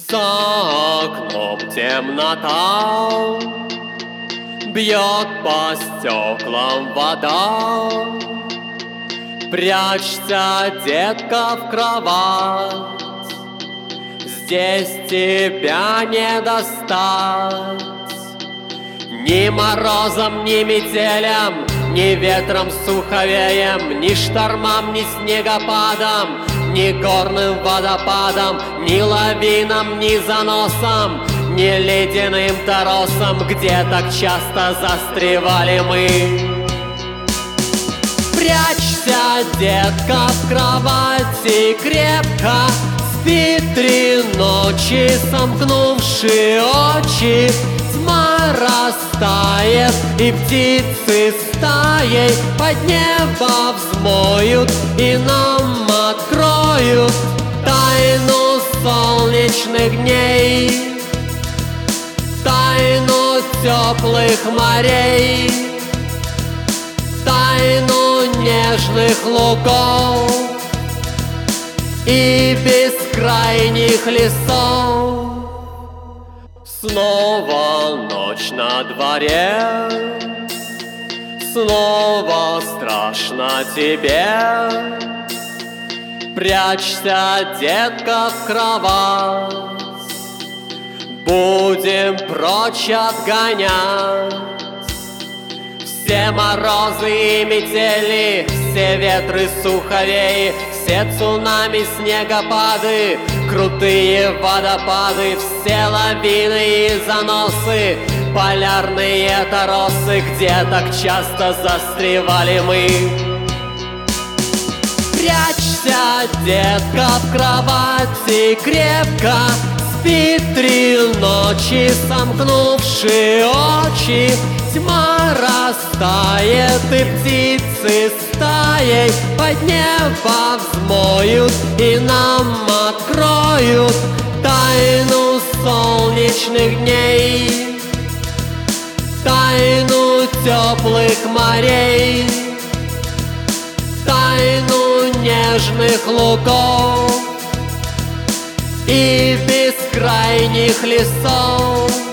За окном темнота, бьет по стеклам вода. Прячься, детка, в кровать, здесь тебя не достать. Ни морозом, ни метелем, ни ветром суховеем, ни штормам, ни снегопадом, ни горным водопадом, ни лавинам, ни заносом, ни ледяным торосом, где так часто застревали мы. Прячься, детка, в кровати крепко, спи 3 ночи, сомкнувши очи. Тьма растает, и птицы стаей под небо взмоют и нам откроют тайну солнечных дней, тайну теплых морей, тайну нежных лугов и бескрайних лесов. Снова ночь на дворе, снова страшно тебе. Прячься, детка, в кровать, будем прочь отгонять все морозы и метели, все ветры суховеи, все цунами, снегопады, крутые водопады, все лавины и заносы, полярные торосы, где так часто застревали мы. Прячься, детка, в кровати крепко, спи 3 ночи, сомкнувши очи. Тьма растает, и птицы стаей под небо взмоют и нам откроют тайну солнечных дней, тайну теплых морей, тайну нежных лугов и бескрайних лесов.